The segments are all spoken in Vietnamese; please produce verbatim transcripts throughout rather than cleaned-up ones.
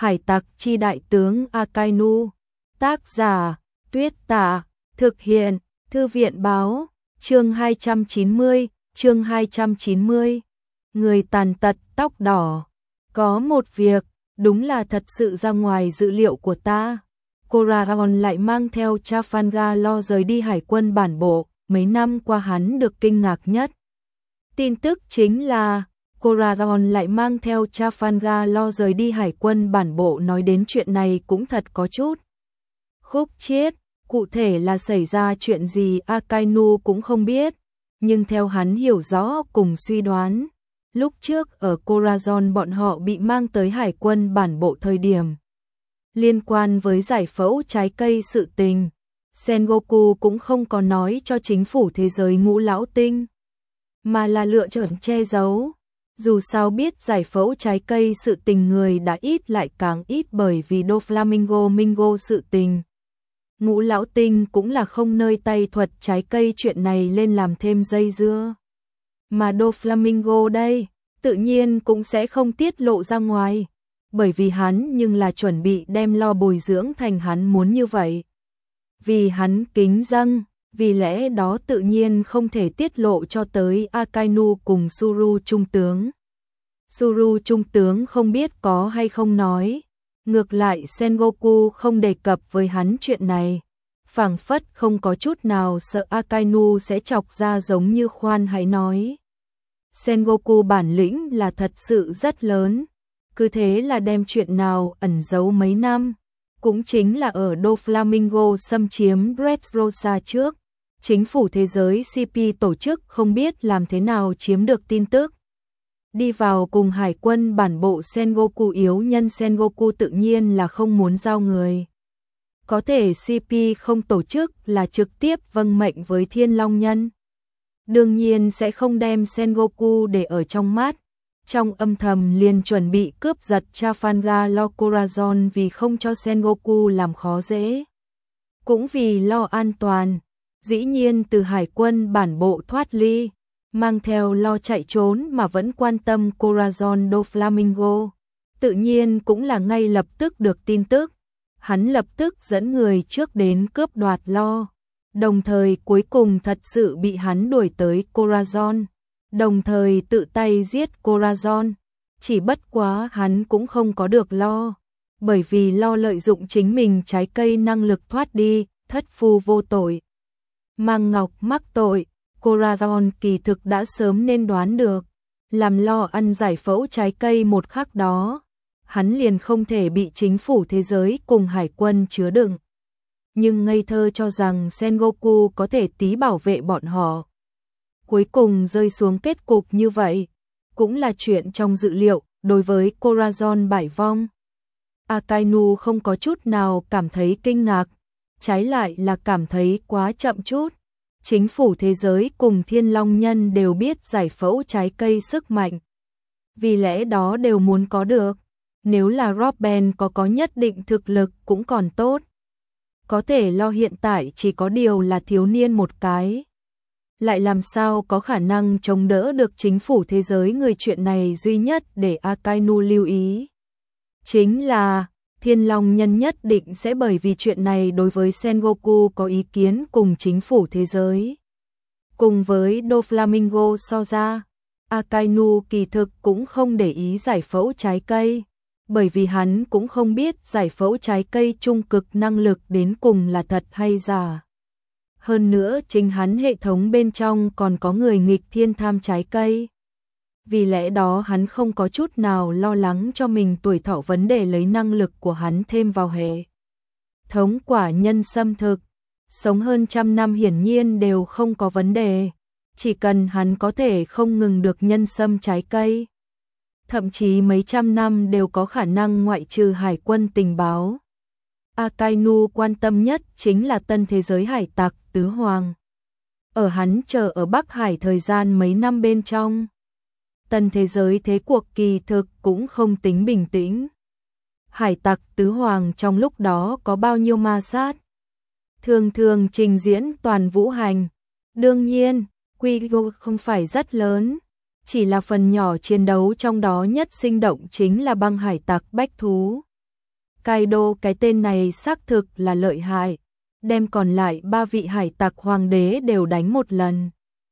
Hải tặc chi đại tướng Akainu. Tác giả Tuyết Tả. Thực hiện Thư viện báo. Chương hai trăm chín mươi. Chương hai trăm chín mươi. Người tàn tật tóc đỏ. Có một việc, đúng là thật sự ra ngoài dự liệu của ta. Koragon lại mang theo Trafalgar Law rời đi hải quân bản bộ. Mấy năm qua hắn được kinh ngạc nhất tin tức chính là Koragon lại mang theo Trafalgar Law rời đi hải quân bản bộ. Nói đến chuyện này cũng thật có chút khúc chiết, cụ thể là xảy ra chuyện gì Akainu cũng không biết, nhưng theo hắn hiểu rõ cùng suy đoán, lúc trước ở Corazon bọn họ bị mang tới hải quân bản bộ thời điểm liên quan với giải phẫu trái cây sự tình, Sengoku cũng không có nói cho chính phủ thế giới Ngũ Lão Tinh, mà là lựa chọn che giấu. Dù sao biết giải phẫu trái cây sự tình người đã ít lại càng ít, bởi vì Doflamingo Mingo sự tình. Ngũ Lão Tinh cũng là không nơi tay thuật trái cây chuyện này lên làm thêm dây dưa. Mà Doflamingo đây, tự nhiên cũng sẽ không tiết lộ ra ngoài, bởi vì hắn nhưng là chuẩn bị đem Lo bồi dưỡng thành hắn muốn như vậy. Vì hắn kính dâng, vì lẽ đó tự nhiên không thể tiết lộ cho tới Akainu cùng Suru trung tướng. Suru trung tướng không biết có hay không nói, ngược lại Sengoku không đề cập với hắn chuyện này, phảng phất không có chút nào sợ Akainu sẽ chọc ra, giống như khoan hãy nói. Sengoku bản lĩnh là thật sự rất lớn, cứ thế là đem chuyện nào ẩn giấu mấy năm, cũng chính là ở Doflamingo xâm chiếm Dressrosa trước, chính phủ thế giới xê pê tổ chức không biết làm thế nào chiếm được tin tức. Đi vào cùng hải quân bản bộ Sengoku yếu nhân Sengoku tự nhiên là không muốn giao người. Có thể xê pê không tổ chức là trực tiếp vâng mệnh với Thiên Long Nhân. Đương nhiên sẽ không đem Sengoku để ở trong mắt. Trong âm thầm liền chuẩn bị cướp giật Trafalgar Law Corazon vì không cho Sengoku làm khó dễ. Cũng vì lo an toàn, dĩ nhiên từ hải quân bản bộ thoát ly, mang theo Lo chạy trốn mà vẫn quan tâm Corazon Doflamingo, tự nhiên cũng là ngay lập tức được tin tức. Hắn lập tức dẫn người trước đến cướp đoạt Lo, đồng thời cuối cùng thật sự bị hắn đuổi tới Corazon, đồng thời tự tay giết Corazon. Chỉ bất quá hắn cũng không có được Lo, bởi vì Lo lợi dụng chính mình trái cây năng lực thoát đi, thất phu vô tội. Mang Ngọc mắc tội, Corazon kỳ thực đã sớm nên đoán được, làm Lo ăn giải phẫu trái cây một khắc đó, hắn liền không thể bị chính phủ thế giới cùng hải quân chứa đựng. Nhưng ngây thơ cho rằng Sengoku có thể tí bảo vệ bọn họ. Cuối cùng rơi xuống kết cục như vậy, cũng là chuyện trong dự liệu. Đối với Corazon bại vong, Akainu không có chút nào cảm thấy kinh ngạc, trái lại là cảm thấy quá chậm chút. Chính phủ thế giới cùng Thiên Long Nhân đều biết giải phẫu trái cây sức mạnh, vì lẽ đó đều muốn có được. Nếu là Robben có có nhất định thực lực cũng còn tốt. Có thể Lo hiện tại chỉ có điều là thiếu niên một cái, lại làm sao có khả năng chống đỡ được chính phủ thế giới. Người chuyện này duy nhất để Akainu lưu ý chính là Thiên Long Nhân nhất định sẽ bởi vì chuyện này đối với Sengoku có ý kiến cùng chính phủ thế giới. Cùng với Doflamingo so ra, Akainu kỳ thực cũng không để ý giải phẫu trái cây, bởi vì hắn cũng không biết giải phẫu trái cây trung cực năng lực đến cùng là thật hay giả. Hơn nữa chính hắn hệ thống bên trong còn có người nghịch thiên tham trái cây. Vì lẽ đó hắn không có chút nào lo lắng cho mình tuổi thọ vấn đề lấy năng lực của hắn thêm vào hệ thống quả nhân xâm thực. Sống hơn trăm năm hiển nhiên đều không có vấn đề. Chỉ cần hắn có thể không ngừng được nhân xâm trái cây, thậm chí mấy trăm năm đều có khả năng ngoại trừ hải quân tình báo. Akainu quan tâm nhất chính là tân thế giới hải tặc Tứ Hoàng. Ở hắn chờ ở Bắc Hải thời gian mấy năm bên trong, tân thế giới thế cuộc kỳ thực cũng không tính bình tĩnh. Hải tặc Tứ Hoàng trong lúc đó có bao nhiêu ma sát, thường thường trình diễn toàn vũ hành. Đương nhiên, quy mô không phải rất lớn, chỉ là phần nhỏ chiến đấu trong đó nhất sinh động chính là băng hải tặc bách thú. Kaido cái tên này xác thực là lợi hại, đem còn lại ba vị hải tặc hoàng đế đều đánh một lần.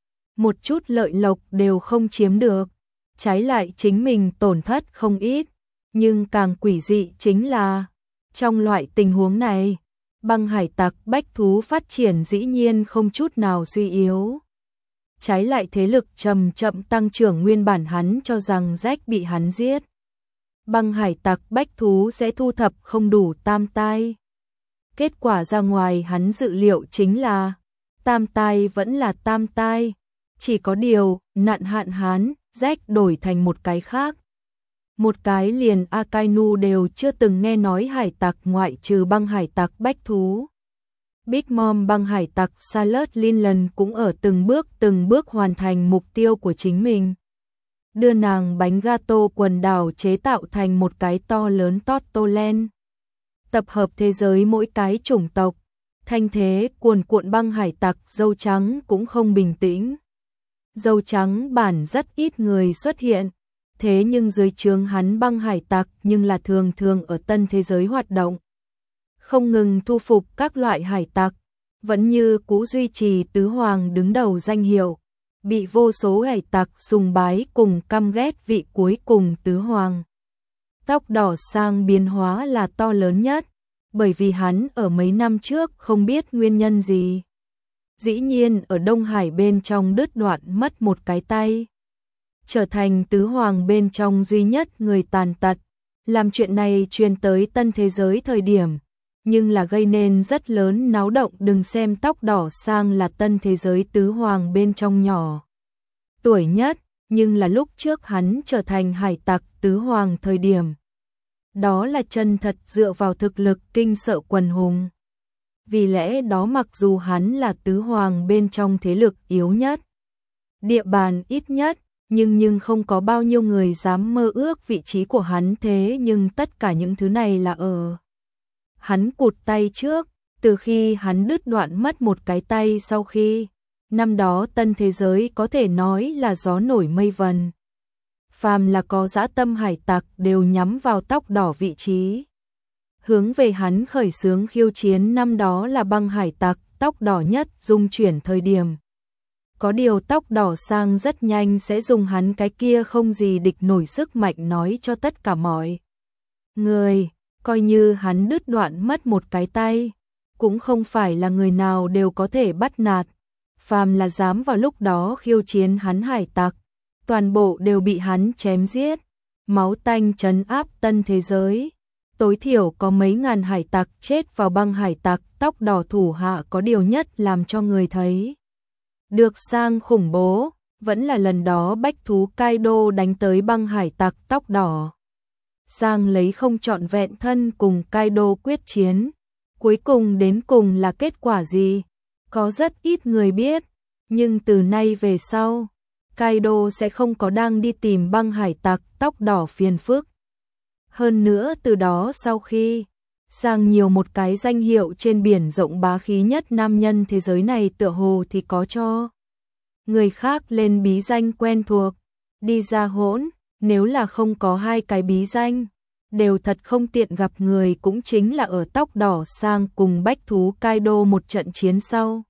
Một chút lợi lộc đều không chiếm được, trái lại chính mình tổn thất không ít, nhưng càng quỷ dị chính là, trong loại tình huống này, băng hải tặc bách thú phát triển dĩ nhiên không chút nào suy yếu. Trái lại thế lực chậm chậm tăng trưởng, nguyên bản hắn cho rằng Jack bị hắn giết. Băng hải tặc bách thú sẽ thu thập không đủ tam tai. Kết quả ra ngoài hắn dự liệu chính là, tam tai vẫn là tam tai, chỉ có điều, nạn hạn hán, Jack đổi thành một cái khác. Một cái liền Akainu đều chưa từng nghe nói hải tặc ngoại trừ băng hải tặc bách thú. Big Mom băng hải tặc Salad Linland cũng ở từng bước từng bước hoàn thành mục tiêu của chính mình. Đưa nàng bánh gato quần đảo chế tạo thành một cái to lớn Tortoland. Tập hợp thế giới mỗi cái chủng tộc. Thanh thế cuồn cuộn băng hải tặc dâu trắng cũng không bình tĩnh. Dâu trắng bản rất ít người xuất hiện. Thế nhưng dưới trướng hắn băng hải tặc nhưng là thường thường ở tân thế giới hoạt động. Không ngừng thu phục các loại hải tặc, vẫn như cũ duy trì tứ hoàng đứng đầu danh hiệu, bị vô số hải tặc sùng bái cùng căm ghét vị cuối cùng tứ hoàng. Tóc đỏ sang biến hóa là to lớn nhất, bởi vì hắn ở mấy năm trước không biết nguyên nhân gì. Dĩ nhiên ở Đông Hải bên trong đứt đoạn mất một cái tay. Trở thành tứ hoàng bên trong duy nhất người tàn tật. Làm chuyện này truyền tới tân thế giới thời điểm, nhưng là gây nên rất lớn náo động. Đừng xem tóc đỏ sang là tân thế giới tứ hoàng bên trong nhỏ tuổi nhất, nhưng là lúc trước hắn trở thành hải tặc tứ hoàng thời điểm. Đó là chân thật dựa vào thực lực kinh sợ quần hùng. Vì lẽ đó mặc dù hắn là tứ hoàng bên trong thế lực yếu nhất, địa bàn ít nhất, nhưng nhưng không có bao nhiêu người dám mơ ước vị trí của hắn. Thế nhưng tất cả những thứ này là ở hắn cụt tay trước, từ khi hắn đứt đoạn mất một cái tay sau khi, năm đó tân thế giới có thể nói là gió nổi mây vần. Phàm là có dã tâm hải tặc đều nhắm vào tóc đỏ vị trí. Hướng về hắn khởi xướng khiêu chiến. Năm đó là băng hải tặc tóc đỏ nhất dung chuyển thời điểm. Có điều tóc đỏ sang rất nhanh sẽ dùng hắn cái kia không gì địch nổi sức mạnh nói cho tất cả mọi người, coi như hắn đứt đoạn mất một cái tay, cũng không phải là người nào đều có thể bắt nạt. Phàm là dám vào lúc đó khiêu chiến hắn hải tặc, toàn bộ đều bị hắn chém giết, máu tanh trấn áp tân thế giới. Tối thiểu có mấy ngàn hải tặc chết vào băng hải tặc tóc đỏ thủ hạ. Có điều nhất làm cho người thấy được sang khủng bố, vẫn là lần đó bách thú Kaido đánh tới băng hải tặc tóc đỏ. Sang lấy không trọn vẹn thân cùng Kaido quyết chiến. Cuối cùng đến cùng là kết quả gì? Có rất ít người biết, nhưng từ nay về sau, Kaido sẽ không có đang đi tìm băng hải tặc tóc đỏ phiền phức. Hơn nữa từ đó sau khi Sang nhiều một cái danh hiệu trên biển rộng bá khí nhất nam nhân thế giới này, tựa hồ thì có cho người khác lên bí danh quen thuộc. Đi ra hỗn, nếu là không có hai cái bí danh, đều thật không tiện gặp người. Cũng chính là ở tóc đỏ Sang cùng bách thú Kaido một trận chiến sau,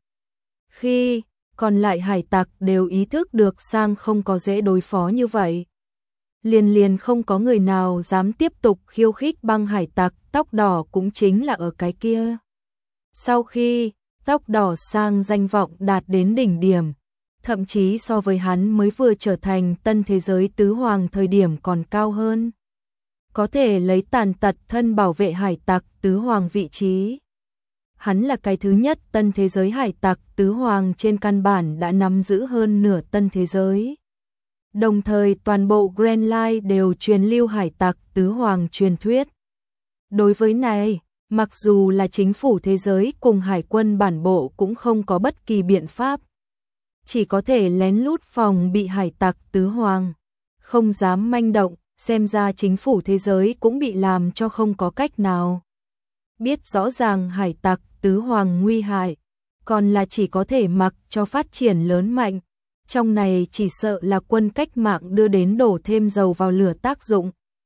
khi còn lại hải tặc đều ý thức được Sang không có dễ đối phó như vậy, liền liền không có người nào dám tiếp tục khiêu khích băng hải tặc tóc đỏ. Cũng chính là ở cái kia, sau khi tóc đỏ Sang danh vọng đạt đến đỉnh điểm, thậm chí so với hắn mới vừa trở thành tân thế giới tứ hoàng thời điểm còn cao hơn, có thể lấy tàn tật thân bảo vệ hải tặc tứ hoàng vị trí. Hắn là cái thứ nhất tân thế giới hải tặc tứ hoàng, trên căn bản đã nắm giữ hơn nửa tân thế giới. Đồng thời toàn bộ Grand Line đều truyền lưu hải tặc tứ hoàng truyền thuyết. Đối với này, mặc dù là chính phủ thế giới cùng hải quân bản bộ cũng không có bất kỳ biện pháp, chỉ có thể lén lút phòng bị hải tặc tứ hoàng, không dám manh động. Xem ra chính phủ thế giới cũng bị làm cho không có cách nào. Biết rõ ràng hải tặc tứ hoàng nguy hại, còn là chỉ có thể mặc cho phát triển lớn mạnh. Trong này chỉ sợ là quân cách mạng đưa đến đổ thêm dầu vào lửa tác dụng.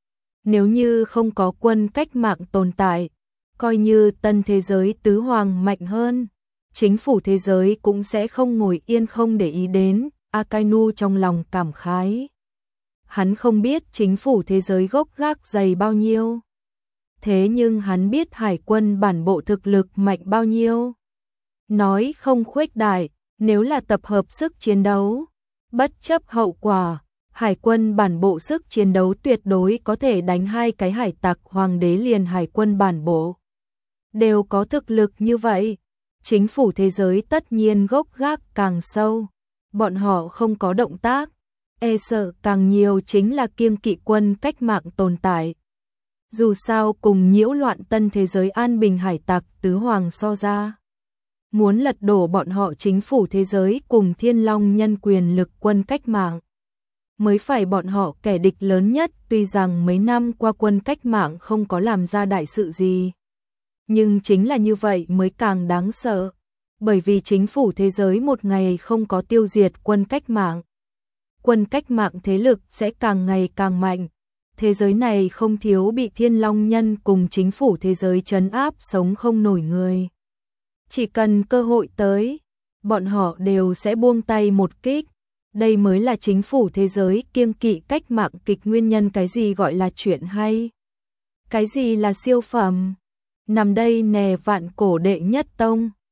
Nếu như không có quân cách mạng tồn tại, coi như tân thế giới tứ hoàng mạnh hơn, chính phủ thế giới cũng sẽ không ngồi yên không để ý đến, Akainu trong lòng cảm khái. Hắn không biết chính phủ thế giới gốc gác dày bao nhiêu. Thế nhưng hắn biết hải quân bản bộ thực lực mạnh bao nhiêu. Nói không khuếch đại, nếu là tập hợp sức chiến đấu, bất chấp hậu quả, hải quân bản bộ sức chiến đấu tuyệt đối có thể đánh hai cái hải tặc hoàng đế liền hải quân bản bộ. Đều có thực lực như vậy, chính phủ thế giới tất nhiên gốc gác càng sâu, bọn họ không có động tác, e sợ càng nhiều chính là kiêng kỵ quân cách mạng tồn tại. Dù sao cùng nhiễu loạn tân thế giới an bình hải tặc tứ hoàng so ra, muốn lật đổ bọn họ chính phủ thế giới cùng thiên long nhân quyền lực quân cách mạng, mới phải bọn họ kẻ địch lớn nhất. Tuy rằng mấy năm qua quân cách mạng không có làm ra đại sự gì, nhưng chính là như vậy mới càng đáng sợ, bởi vì chính phủ thế giới một ngày không có tiêu diệt quân cách mạng, quân cách mạng thế lực sẽ càng ngày càng mạnh. Thế giới này không thiếu bị thiên long nhân cùng chính phủ thế giới trấn áp sống không nổi người. Chỉ cần cơ hội tới, bọn họ đều sẽ buông tay một kích. Đây mới là chính phủ thế giới kiêng kỵ cách mạng kịch nguyên nhân. Cái gì gọi là chuyện hay? Cái gì là siêu phẩm? Nằm đây nè vạn cổ đệ nhất tông.